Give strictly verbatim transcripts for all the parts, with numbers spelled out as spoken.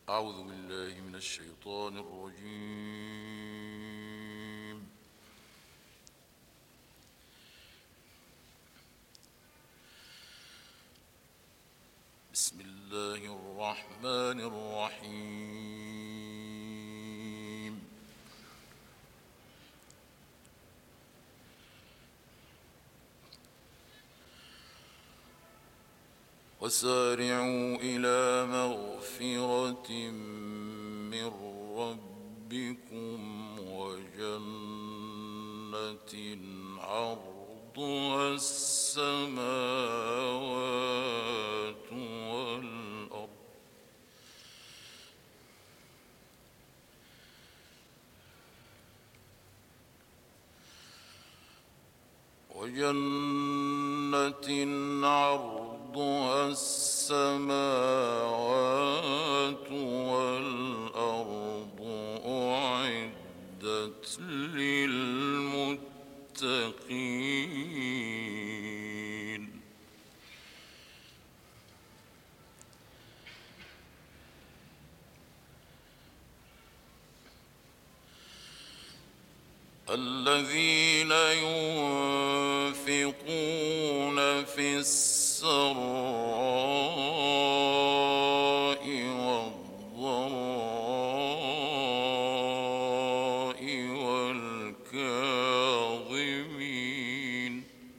أعوذ بالله من الشيطان الرجيم. بسم الله الرحمن الرحيم. وسارعوا إلى مغفرة من ربكم وجنة عرضها السماوات والأرض وجنة عرضها السماوات والأرض أعدت للمتقين. الذين ينفقون في السراء والضراء والكاظمين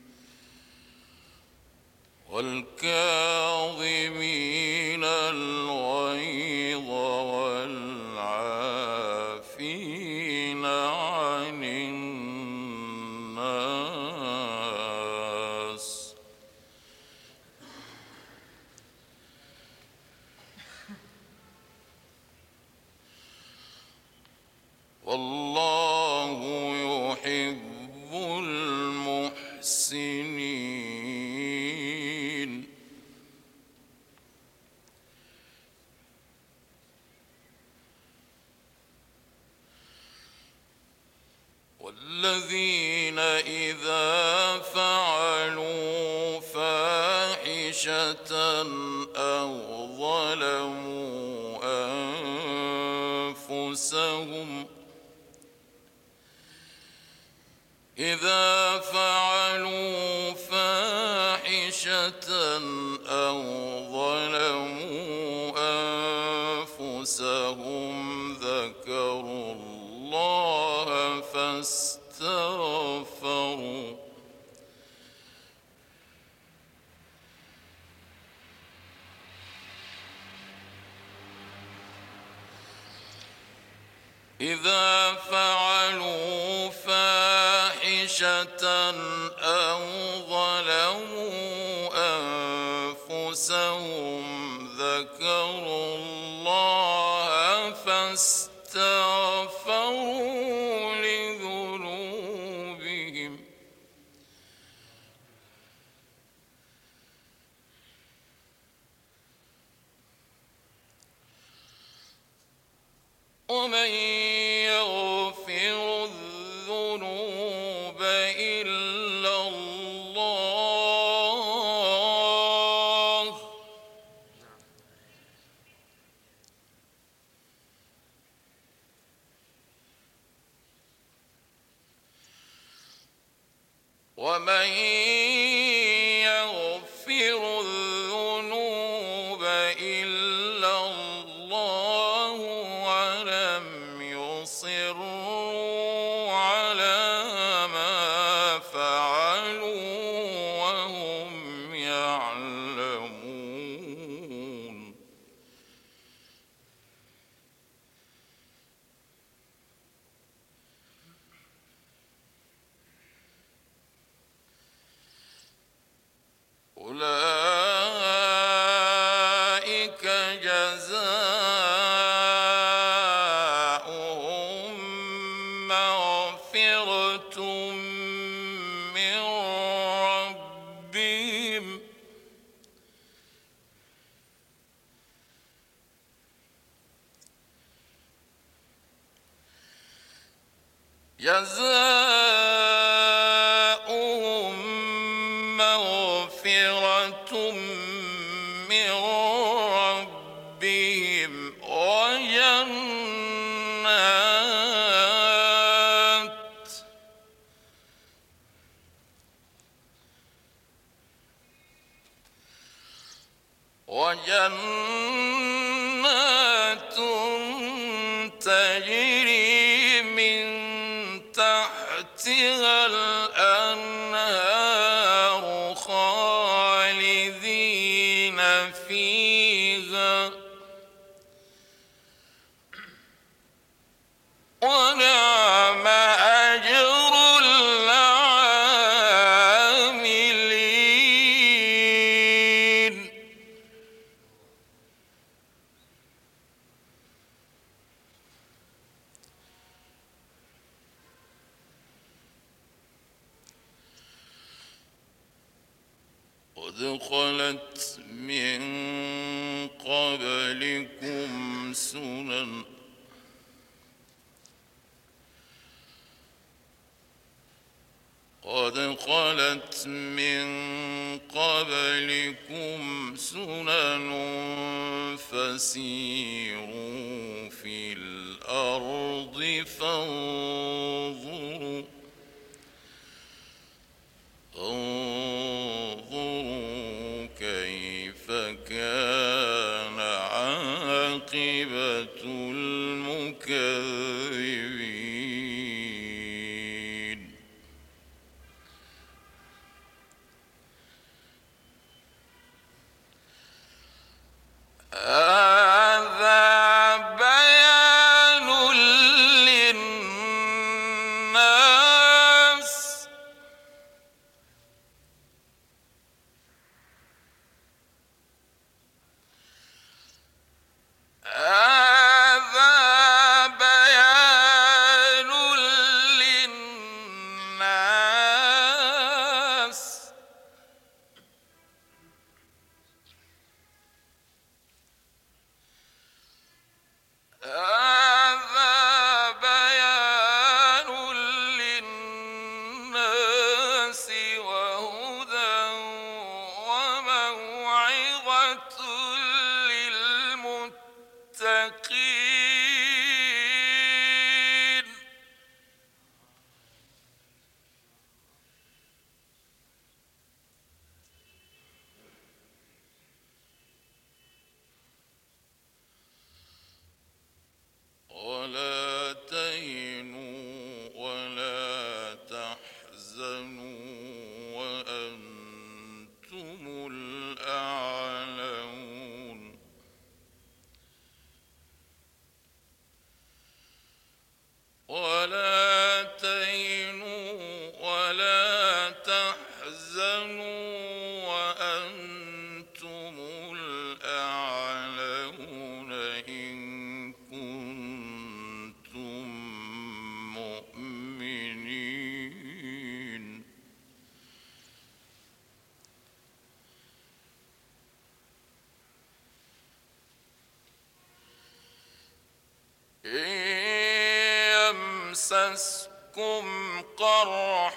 والكاظمين الغيظ والعافين عن الناس والله يحب المحسنين. والذين إذا فعلوا فاحشة أو ظلموا أنفسهم إذا فعلوا فاحشة أو ظلموا أنفسهم ذكروا الله فاستغفروا إذا فعلوا فاحشة أو ظلموا أنفسهم ذكروا الله فاستغفروا لذنوبهم ومن يغفر الذنوب إلا الله ومن يغفر الذنوب إلا الله ولم يصروا على ما فعلوا وهم يعلمون. أولئك جزاؤهم مغفرة من ربهم جزاؤهم مغفرة من ربهم ونعم أجر العاملين. قد خلت من قبلكم سنن قد خلت من قبلكم سنن فسيروا في الأرض فانظروا انظروا كيف كان عاقبة المكذبين. هذا بيان للناس هذا بيان للناس هذا بيان للناس وهدى وموعظة للمتقين. ولا تهنوا ولا تحزنوا وأنتم الأعلون ولا تهنوا ولا تحزنوا وأنتم الأعلون إن كنتم مؤمنين. إن يمسسكم قرح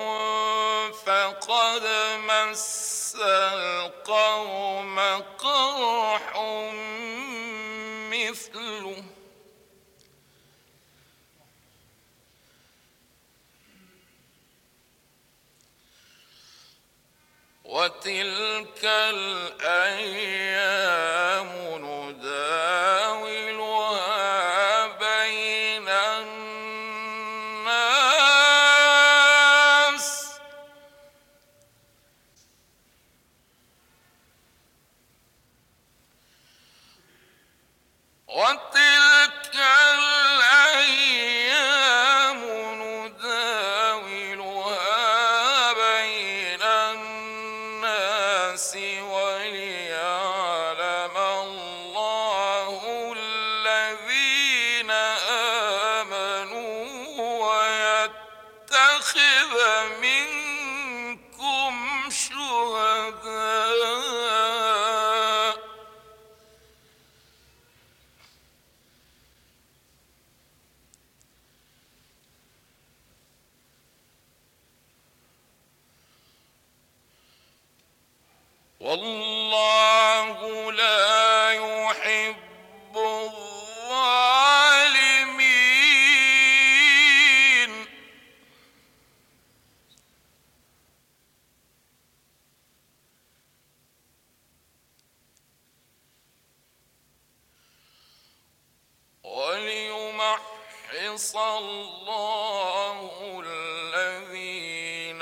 فقد مس القوم قرح مثله وتلك الأيام نداولها بين الناس وتلك الأيام نداولها بين الناس وليعلم الله الذين آمنوا ويتخذ منكم شهداء. والله لا يحب الظالمين. وليمحص الله الذين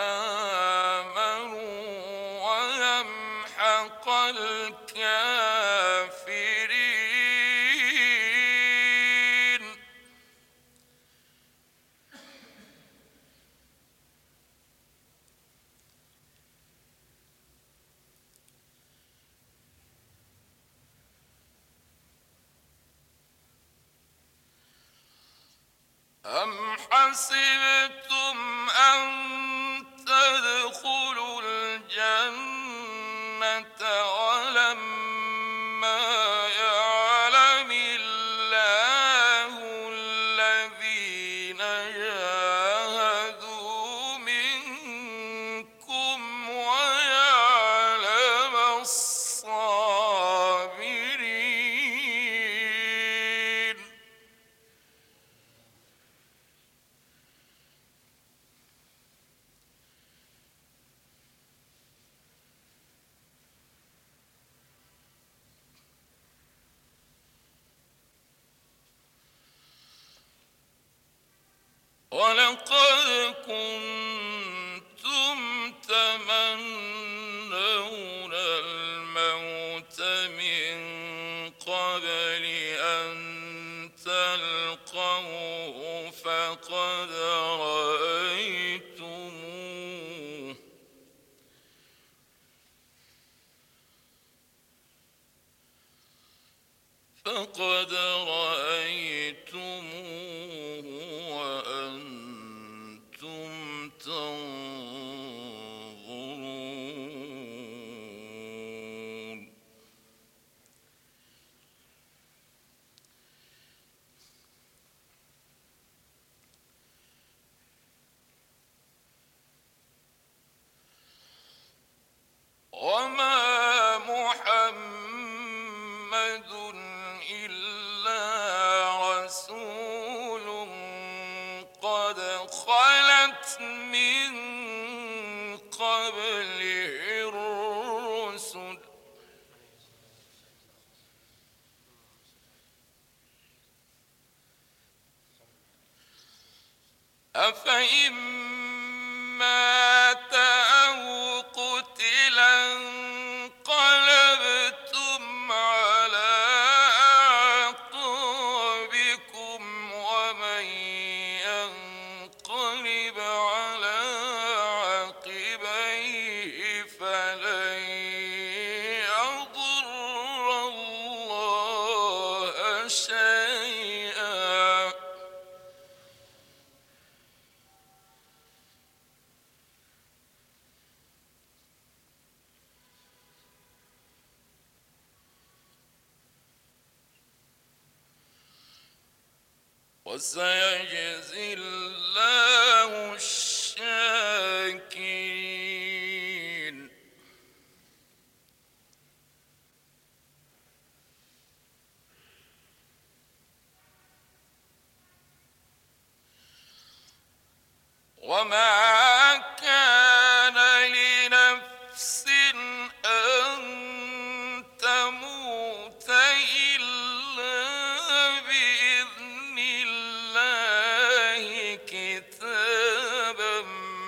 آمنوا ويمحق الكافرين. أفحسبتم أن تدخلوا الجنة ولما يعلم الله الذين جاهدوا منكم ويعلم الصابرين. ولقد كنتم تمنون الموت من قبل أن تلقوه فقد رأيتموه فقد رأيتموه وأنتم تنظرون. وما محمد إلا رسول قد خلت من قبله الرسل أفإن مات أو قتلا انقلبتم على أعقابكم ومن ينقلب على عقبيه فلن يضر الله شيئا. وسيجزي الله الشاكرين. وما كان لنفس أن تموت إلا بإذن الله كتابا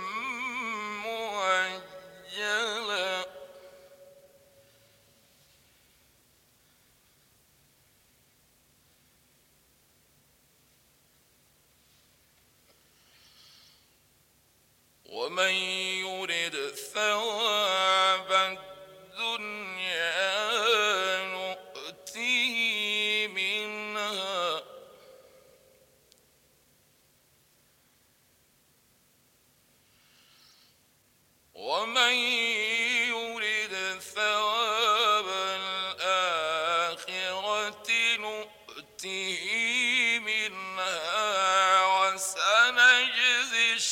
مؤجلا. ومن يرد ثواب الدنيا نؤته منها ومن يرد ثواب الآخرة نؤته منها وسنجزي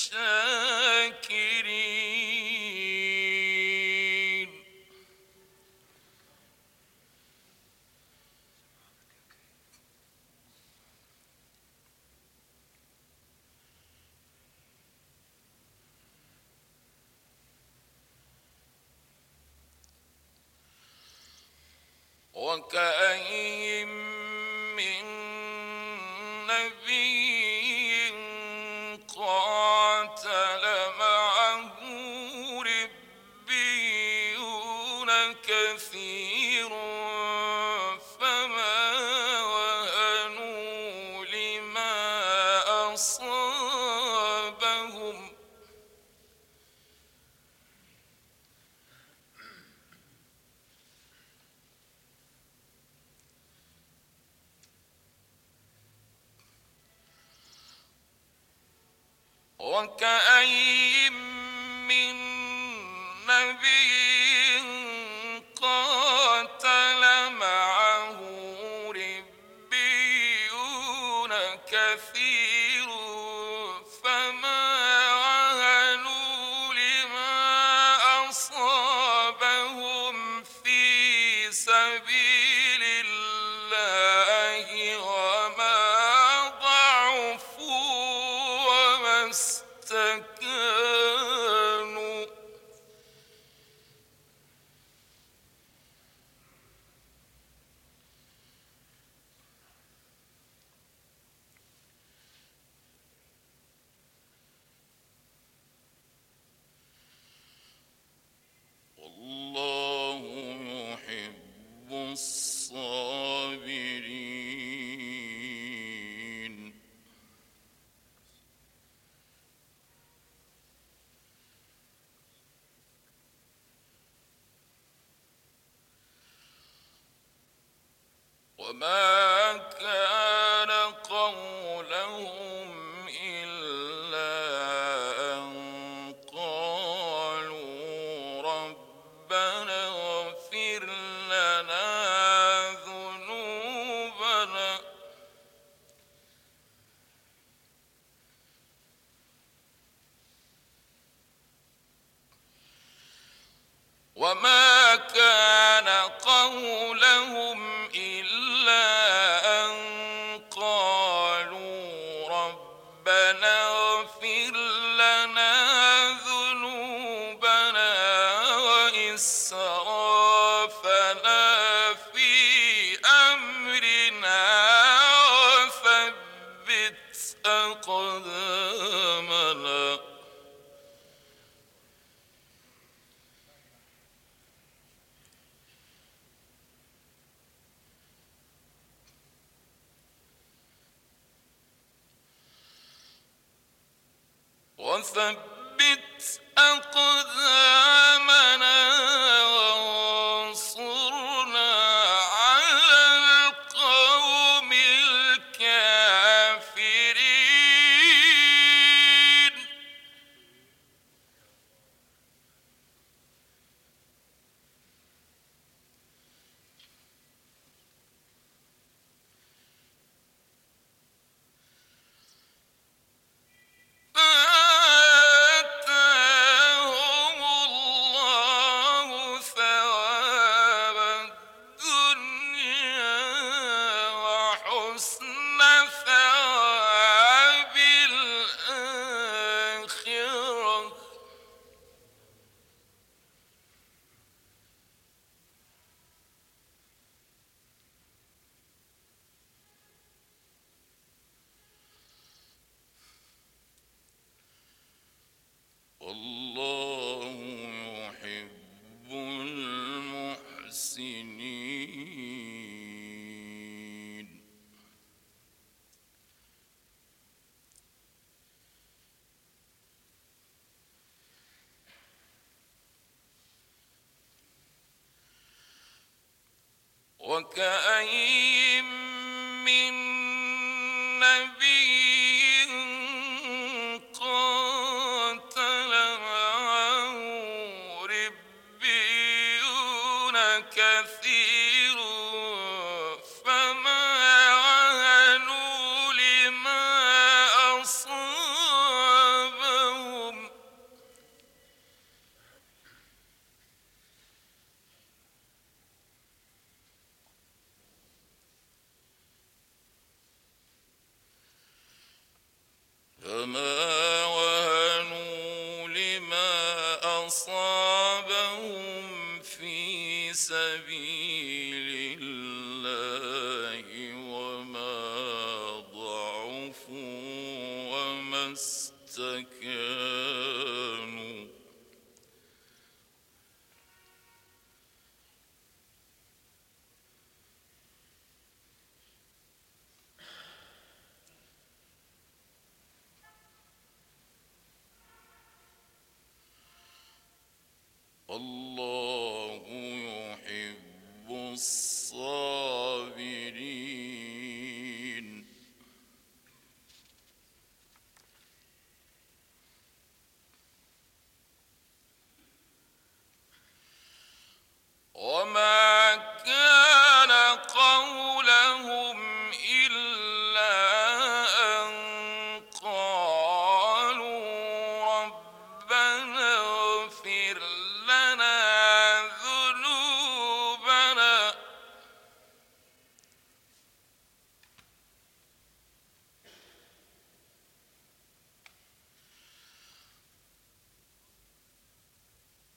الشاكرين. وكأين من نبي قاتل معه ربيون كثير فما وهنوا لما أصابهم وكأين من نبي قاتل معه ربيون كثير فما وهنوا لما أصابهم في سبيل الله وما ضعفوا وما استكانوا والله يحب الصابرين. وما كان قولهم إلا أن قالوا ربنا اغفر لنا ذنوبنا وما كان قولهم إلا أن قالوا ربنا اغفر لنا ذنوبنا وإسرافنا في أمرنا وثبت أقدامنا وثبت أقدامنا وانصرنا على القوم الكافرين. فآتاهم الله ثواب الدنيا وحسن ثواب الآخرة والله يحب المحسنين. وكأين من نبي قاتل معه ربيون كثير فما وهنوا لما أصابهم فما وهنوا لما أصابهم في سبيل الله وما ضعفوا وما استكانوا والله يحب الصابرين.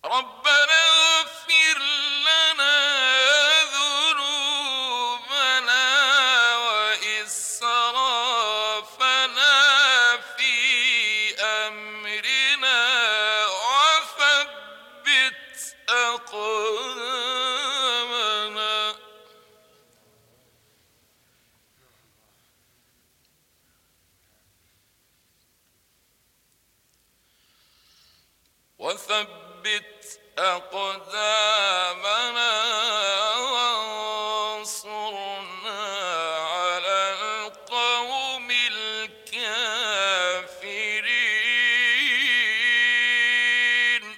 ربنا اغفر لنا ذنوبنا وإسرافنا في أمرنا وثبت أقدامنا وثبت أقدامنا وانصرنا على القوم الكافرين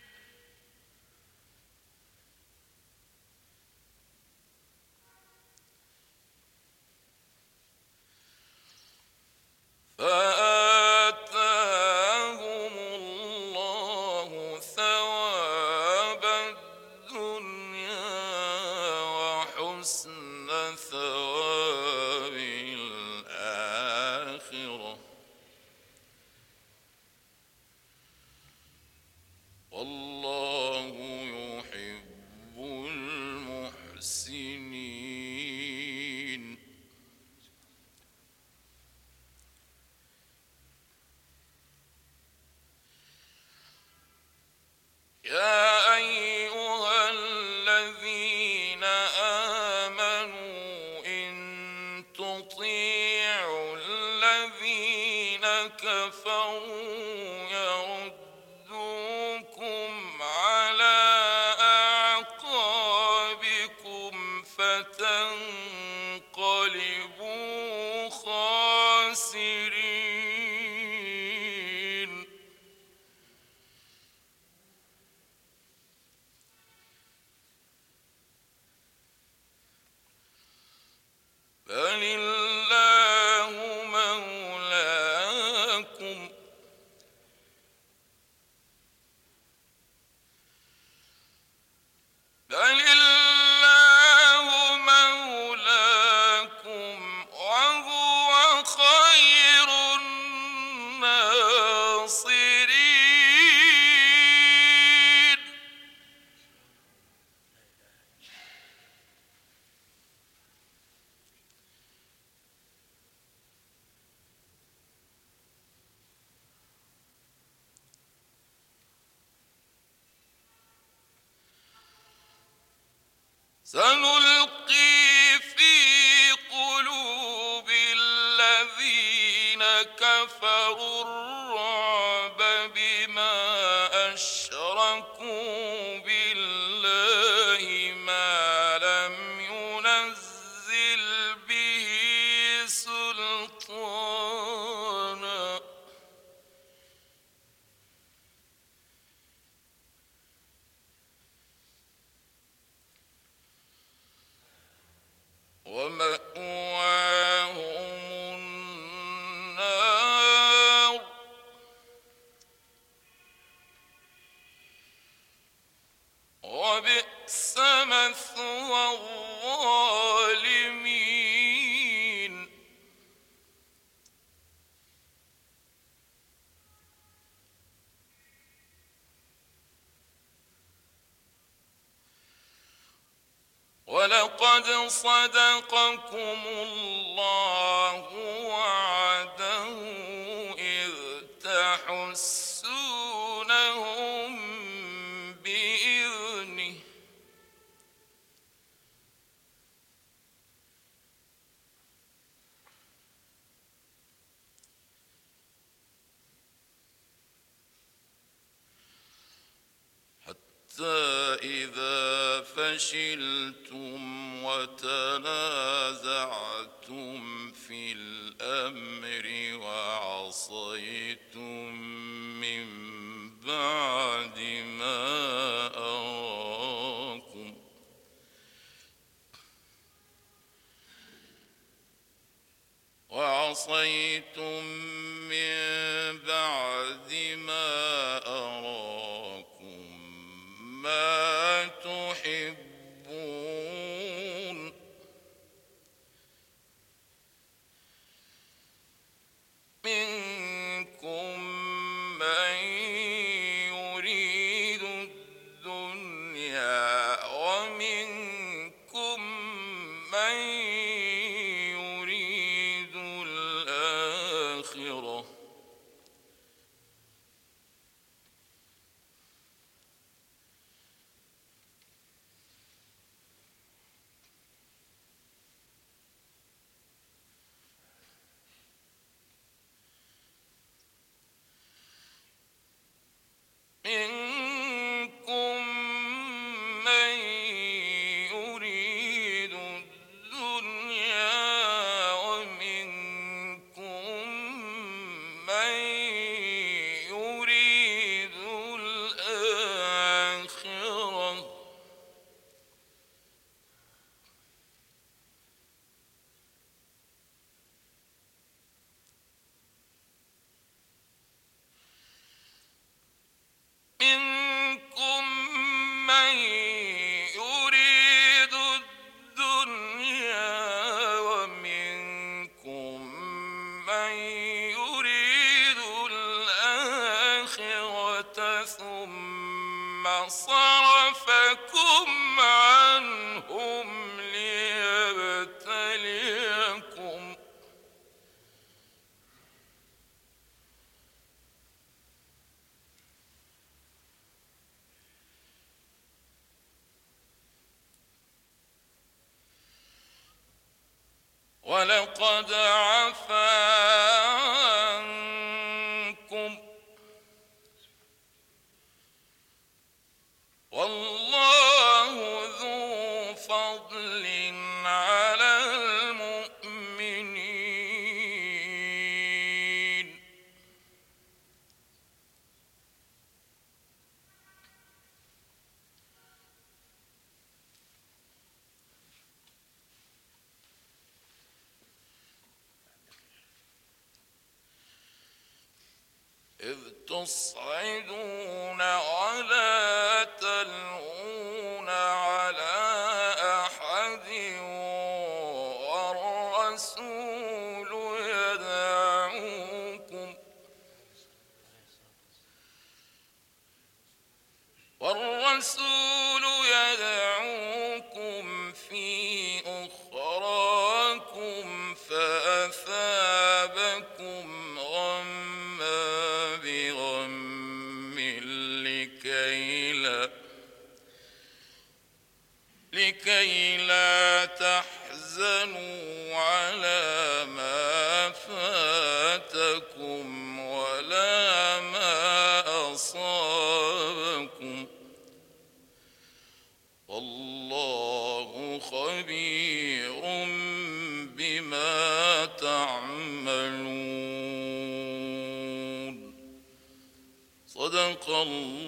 فآتاهم الله ثواب الدنيا وحسن ثواب الآخرة والله يحب المحسنين. يا أيها الذين آمنوا إن تطيعوا الذين كفروا يردوكم على أعقابكم فتنقلبوا خاسرين. بل الله مولاكم بل الله مولاكم وهو خير الناصرين. سنلقي في قلوب الذين كفروا الرعب بما أشركوا بالله ما لم ينزل به سلطانا ومأواهم النار وبئس مثوى الظالمين. ولقد صدقكم الله وعده إذ تحسونهم بإذنه حتى إذا فشلتم وتنازعتم في الأمر وعصيتم من بعد ما أراكم وعصيتم من بعد ما أراكم ما تحبون منكم من يريد منكم من يريد الدنيا ومنكم من يريد الآخرة منكم من يريد الدنيا ومنكم من يريد الآخرة ثم صرفكم عنهم ليبتليكم ولقد عفا عنكم والله ذو فضل على المؤمنين إذ تصعدون ولا تلوون على أحد والرسول يدعوكم والرسول يدعوكم في أخراكم فأثابكم غما بغم لكي لا لكي لا تحزنوا على ما فاتكم ولا ما أصابكم والله خبير بما تعملون صدق الله